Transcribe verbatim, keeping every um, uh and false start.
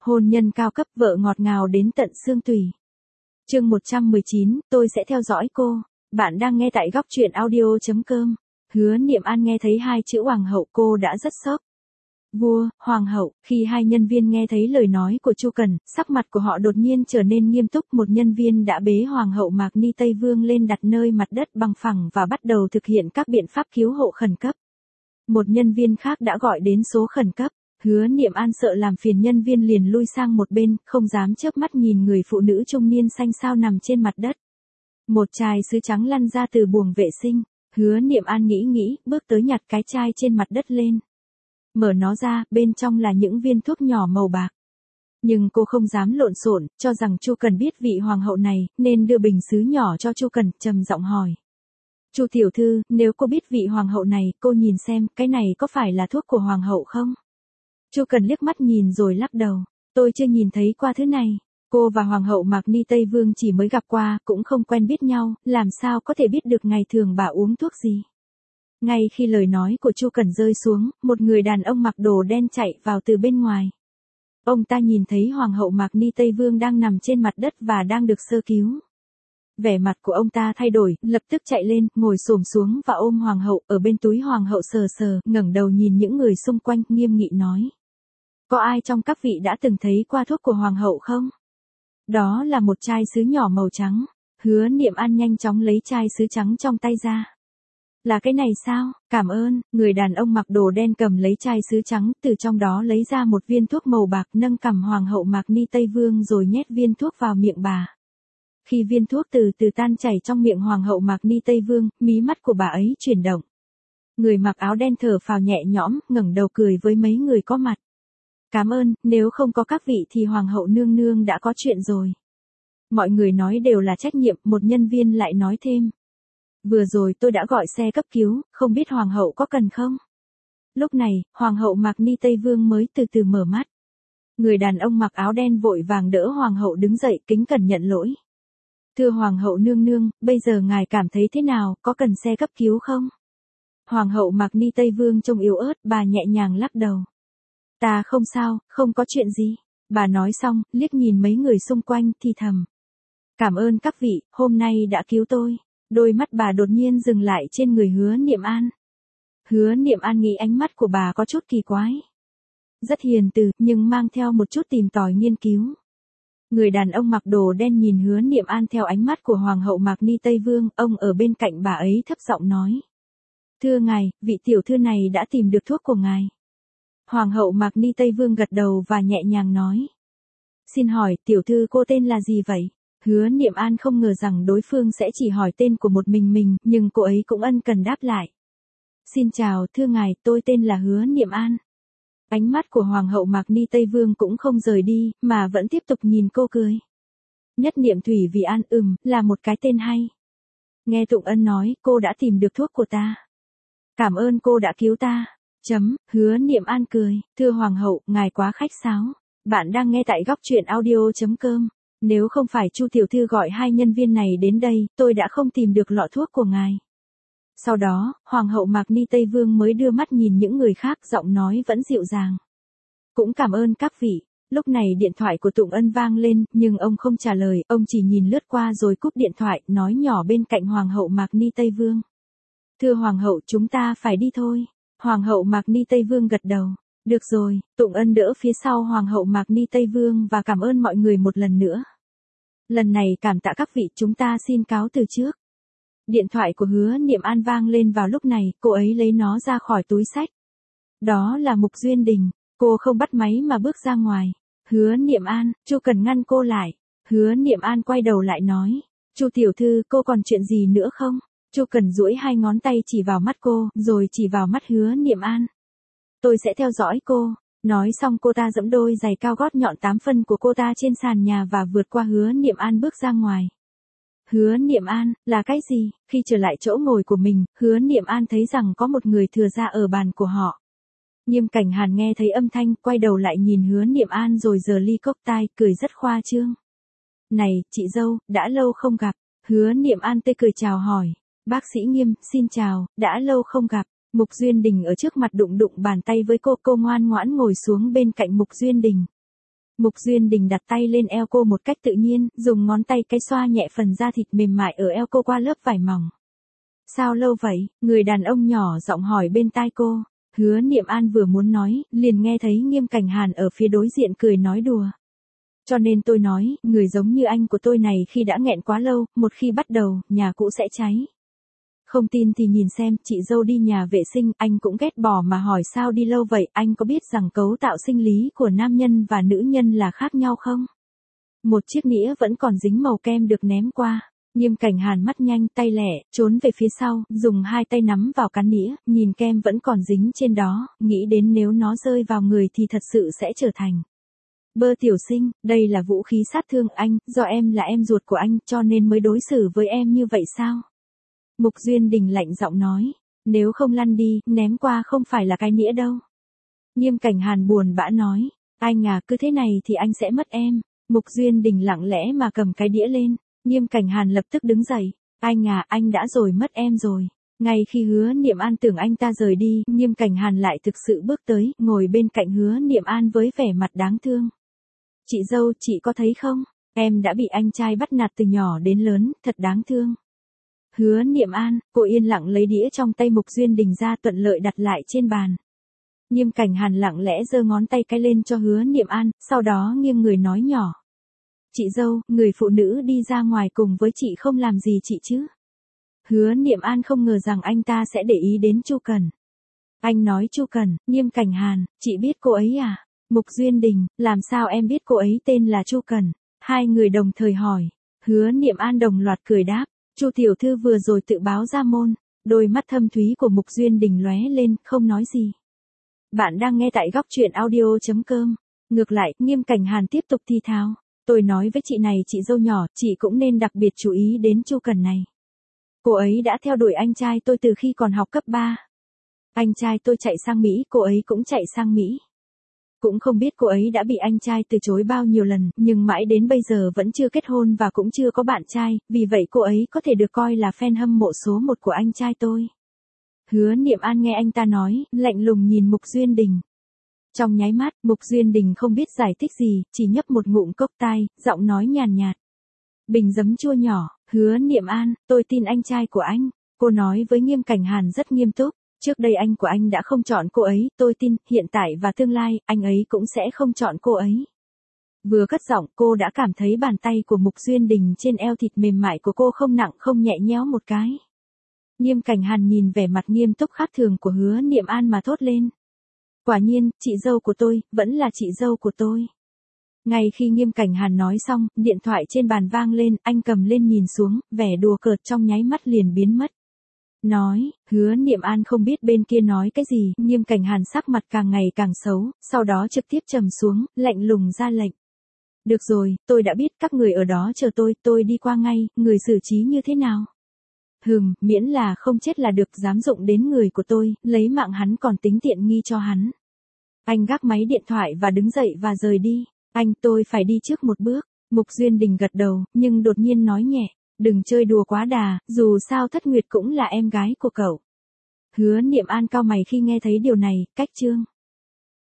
Hôn nhân cao cấp, vợ ngọt ngào đến tận xương tủy. Chương một trăm mười chín, tôi sẽ theo dõi cô. Bạn đang nghe tại góc truyện audio chấm com. Hứa Niệm An nghe thấy hai chữ hoàng hậu cô đã rất sốc. Vua, hoàng hậu, khi hai nhân viên nghe thấy lời nói của Chu Cần, sắc mặt của họ đột nhiên trở nên nghiêm túc. Một nhân viên đã bế hoàng hậu Mạc Ni Tây Vương lên đặt nơi mặt đất bằng phẳng và bắt đầu thực hiện các biện pháp cứu hộ khẩn cấp. Một nhân viên khác đã gọi đến số khẩn cấp. Hứa Niệm An sợ làm phiền nhân viên liền lui sang một bên, không dám chớp mắt nhìn người phụ nữ trung niên xanh xao nằm trên mặt đất. Một chai sứ trắng lăn ra từ buồng vệ sinh. Hứa Niệm An nghĩ nghĩ, bước tới nhặt cái chai trên mặt đất lên. Mở nó ra, bên trong là những viên thuốc nhỏ màu bạc. Nhưng cô không dám lộn xộn, cho rằng Chu Cần biết vị hoàng hậu này, nên đưa bình sứ nhỏ cho Chu Cần, trầm giọng hỏi. Chu tiểu thư, nếu cô biết vị hoàng hậu này, cô nhìn xem, cái này có phải là thuốc của hoàng hậu không? Chu Cần liếc mắt nhìn rồi lắc đầu. Tôi chưa nhìn thấy qua thứ này. Cô và hoàng hậu Mạc Ni Tây Vương chỉ mới gặp qua, cũng không quen biết nhau, làm sao có thể biết được ngày thường bà uống thuốc gì. Ngay khi lời nói của Chu Cần rơi xuống, một người đàn ông mặc đồ đen chạy vào từ bên ngoài. Ông ta nhìn thấy hoàng hậu Mạc Ni Tây Vương đang nằm trên mặt đất và đang được sơ cứu. Vẻ mặt của ông ta thay đổi, lập tức chạy lên, ngồi xổm xuống và ôm hoàng hậu, ở bên túi hoàng hậu sờ sờ, ngẩng đầu nhìn những người xung quanh, nghiêm nghị nói. Có ai trong các vị đã từng thấy qua thuốc của hoàng hậu không? Đó là một chai sứ nhỏ màu trắng. Hứa Niệm An nhanh chóng lấy chai sứ trắng trong tay ra. Là cái này sao? Cảm ơn. Người đàn ông mặc đồ đen cầm lấy chai sứ trắng, từ trong đó lấy ra một viên thuốc màu bạc, nâng cằm hoàng hậu Mạc Ni Tây Vương rồi nhét viên thuốc vào miệng bà. Khi viên thuốc từ từ tan chảy trong miệng hoàng hậu Mạc Ni Tây Vương, mí mắt của bà ấy chuyển động. Người mặc áo đen thở phào nhẹ nhõm, ngẩng đầu cười với mấy người có mặt. Cảm ơn, nếu không có các vị thì hoàng hậu nương nương đã có chuyện rồi. Mọi người nói đều là trách nhiệm, một nhân viên lại nói thêm. Vừa rồi tôi đã gọi xe cấp cứu, không biết hoàng hậu có cần không? Lúc này, hoàng hậu Mạc Ni Tây Vương mới từ từ mở mắt. Người đàn ông mặc áo đen vội vàng đỡ hoàng hậu đứng dậy, kính cẩn nhận lỗi. Thưa hoàng hậu nương nương, bây giờ ngài cảm thấy thế nào, có cần xe cấp cứu không? Hoàng hậu Mạc Ni Tây Vương trông yếu ớt, bà nhẹ nhàng lắc đầu. Ta không sao, không có chuyện gì. Bà nói xong, liếc nhìn mấy người xung quanh, thì thầm. Cảm ơn các vị, hôm nay đã cứu tôi. Đôi mắt bà đột nhiên dừng lại trên người Hứa Niệm An. Hứa Niệm An nghĩ ánh mắt của bà có chút kỳ quái. Rất hiền từ, nhưng mang theo một chút tìm tòi nghiên cứu. Người đàn ông mặc đồ đen nhìn Hứa Niệm An theo ánh mắt của hoàng hậu Mạc Ni Tây Vương, ông ở bên cạnh bà ấy thấp giọng nói. Thưa ngài, vị tiểu thư này đã tìm được thuốc của ngài. Hoàng hậu Mạc Ni Tây Vương gật đầu và nhẹ nhàng nói. Xin hỏi, tiểu thư cô tên là gì vậy? Hứa Niệm An không ngờ rằng đối phương sẽ chỉ hỏi tên của một mình mình, nhưng cô ấy cũng ân cần đáp lại. Xin chào, thưa ngài, tôi tên là Hứa Niệm An. Ánh mắt của hoàng hậu Mạc Ni Tây Vương cũng không rời đi, mà vẫn tiếp tục nhìn cô cười. Nhất niệm thủy vì an, ừm, là một cái tên hay. Nghe Tụng Ân nói, cô đã tìm được thuốc của ta. Cảm ơn cô đã cứu ta. Chấm, Hứa Niệm An cười, thưa hoàng hậu, ngài quá khách sáo. Bạn đang nghe tại góc truyện audio chấm com. Nếu không phải Chu tiểu thư gọi hai nhân viên này đến đây, tôi đã không tìm được lọ thuốc của ngài. Sau đó, hoàng hậu Mạc Ni Tây Vương mới đưa mắt nhìn những người khác, giọng nói vẫn dịu dàng. Cũng cảm ơn các vị. Lúc này điện thoại của Tụng Ân vang lên, nhưng ông không trả lời, ông chỉ nhìn lướt qua rồi cúp điện thoại, nói nhỏ bên cạnh hoàng hậu Mạc Ni Tây Vương. Thưa hoàng hậu, chúng ta phải đi thôi. Hoàng hậu Mạc Ni Tây Vương gật đầu. Được rồi, Tụng Ân đỡ phía sau hoàng hậu Mạc Ni Tây Vương và cảm ơn mọi người một lần nữa. Lần này cảm tạ các vị, chúng ta xin cáo từ trước. Điện thoại của Hứa Niệm An vang lên vào lúc này, cô ấy lấy nó ra khỏi túi xách. Đó là Mục Duyên Đình, cô không bắt máy mà bước ra ngoài. Hứa Niệm An, Chu Cần ngăn cô lại. Hứa Niệm An quay đầu lại nói, Chu tiểu thư, cô còn chuyện gì nữa không? Chu Cần duỗi hai ngón tay chỉ vào mắt cô, rồi chỉ vào mắt Hứa Niệm An. Tôi sẽ theo dõi cô. Nói xong cô ta giẫm đôi giày cao gót nhọn tám phân của cô ta trên sàn nhà và vượt qua Hứa Niệm An bước ra ngoài. Hứa Niệm An, là cái gì? Khi trở lại chỗ ngồi của mình, Hứa Niệm An thấy rằng có một người thừa ra ở bàn của họ. Nghiêm Cảnh Hàn nghe thấy âm thanh, quay đầu lại nhìn Hứa Niệm An rồi giơ ly cốc tai, cười rất khoa trương. Này, chị dâu, đã lâu không gặp. Hứa Niệm An tươi cười chào hỏi. Bác sĩ Nghiêm, xin chào, đã lâu không gặp. Mục Duyên Đình ở trước mặt đụng đụng bàn tay với cô, cô ngoan ngoãn ngồi xuống bên cạnh Mục Duyên Đình. Mục Duyên Đình đặt tay lên eo cô một cách tự nhiên, dùng ngón tay cái xoa nhẹ phần da thịt mềm mại ở eo cô qua lớp vải mỏng. Sao lâu vậy? Người đàn ông nhỏ giọng hỏi bên tai cô. Hứa Niệm An vừa muốn nói, liền nghe thấy Nghiêm Cảnh Hàn ở phía đối diện cười nói đùa. Cho nên tôi nói, người giống như anh của tôi này khi đã nghẹn quá lâu, một khi bắt đầu, nhà cũ sẽ cháy. Không tin thì nhìn xem, chị dâu đi nhà vệ sinh, anh cũng ghét bỏ mà hỏi sao đi lâu vậy, anh có biết rằng cấu tạo sinh lý của nam nhân và nữ nhân là khác nhau không? Một chiếc nĩa vẫn còn dính màu kem được ném qua. Nghiêm Cảnh Hàn mắt nhanh, tay lẹ, trốn về phía sau, dùng hai tay nắm vào cán nĩa, nhìn kem vẫn còn dính trên đó, nghĩ đến nếu nó rơi vào người thì thật sự sẽ trở thành. Bơ tiểu sinh, đây là vũ khí sát thương anh, do em là em ruột của anh, cho nên mới đối xử với em như vậy sao? Mục Duyên Đình lạnh giọng nói, nếu không lăn đi, ném qua không phải là cái nĩa đâu. Nghiêm Cảnh Hàn buồn bã nói, anh à, cứ thế này thì anh sẽ mất em. Mục Duyên Đình lặng lẽ mà cầm cái đĩa lên. Nghiêm Cảnh Hàn lập tức đứng dậy, anh à, anh đã rồi mất em rồi. Ngay khi Hứa Niệm An tưởng anh ta rời đi, Nghiêm Cảnh Hàn lại thực sự bước tới, ngồi bên cạnh Hứa Niệm An với vẻ mặt đáng thương. Chị dâu, chị có thấy không? Em đã bị anh trai bắt nạt từ nhỏ đến lớn, thật đáng thương. Hứa Niệm An, cô yên lặng lấy đĩa trong tay Mục Duyên Đình ra thuận lợi đặt lại trên bàn. Nghiêm Cảnh Hàn lặng lẽ giơ ngón tay cái lên cho Hứa Niệm An, sau đó nghiêng người nói nhỏ. Chị dâu, người phụ nữ đi ra ngoài cùng với chị không làm gì chị chứ? Hứa Niệm An không ngờ rằng anh ta sẽ để ý đến Chu Cần. Anh nói Chu Cần, Nghiêm Cảnh Hàn, chị biết cô ấy à? Mục Duyên Đình, làm sao em biết cô ấy tên là Chu Cần? Hai người đồng thời hỏi. Hứa Niệm An đồng loạt cười đáp. Chu tiểu thư vừa rồi tự báo ra môn. Đôi mắt thâm thúy của Mục Duyên Đình lóe lên, không nói gì. Bạn đang nghe tại góc truyện audio chấm com. Ngược lại, Nghiêm Cảnh Hàn tiếp tục thi thao. Tôi nói với chị này, chị dâu nhỏ, chị cũng nên đặc biệt chú ý đến Chu Cần này. Cô ấy đã theo đuổi anh trai tôi từ khi còn học cấp ba. Anh trai tôi chạy sang Mỹ, cô ấy cũng chạy sang Mỹ. Cũng không biết cô ấy đã bị anh trai từ chối bao nhiêu lần, nhưng mãi đến bây giờ vẫn chưa kết hôn và cũng chưa có bạn trai, vì vậy cô ấy có thể được coi là fan hâm mộ số một của anh trai tôi. Hứa Niệm An nghe anh ta nói, lạnh lùng nhìn Mục Duyên Đình. Trong nháy mắt, Mục Duyên Đình không biết giải thích gì, chỉ nhấp một ngụm cốc tai, giọng nói nhàn nhạt. Bình giấm chua nhỏ, Hứa Niệm An, tôi tin anh trai của anh. Cô nói với Nghiêm Cảnh Hàn rất nghiêm túc. Trước đây anh của anh đã không chọn cô ấy, tôi tin, hiện tại và tương lai, anh ấy cũng sẽ không chọn cô ấy. Vừa cất giọng, cô đã cảm thấy bàn tay của Mục Duyên Đình trên eo thịt mềm mại của cô không nặng không nhẹ nhéo một cái. Nghiêm Cảnh Hàn nhìn vẻ mặt nghiêm túc khác thường của Hứa Niệm An mà thốt lên. Quả nhiên, chị dâu của tôi, vẫn là chị dâu của tôi. Ngay khi Nghiêm Cảnh Hàn nói xong, điện thoại trên bàn vang lên, anh cầm lên nhìn xuống, vẻ đùa cợt trong nháy mắt liền biến mất. Nói, Hứa Niệm An không biết bên kia nói cái gì, Nghiêm Cảnh Hàn sắc mặt càng ngày càng xấu, sau đó trực tiếp trầm xuống, lạnh lùng ra lệnh. Được rồi, tôi đã biết các người ở đó chờ tôi, tôi đi qua ngay, người xử trí như thế nào? Hừm, miễn là không chết là được, dám dụng đến người của tôi, lấy mạng hắn còn tính tiện nghi cho hắn. Anh gác máy điện thoại và đứng dậy và rời đi. Anh, tôi phải đi trước một bước. Mục Duyên Đình gật đầu, nhưng đột nhiên nói nhẹ. Đừng chơi đùa quá đà, dù sao Thất Nguyệt cũng là em gái của cậu. Hứa Niệm An cau mày khi nghe thấy điều này, cách chương.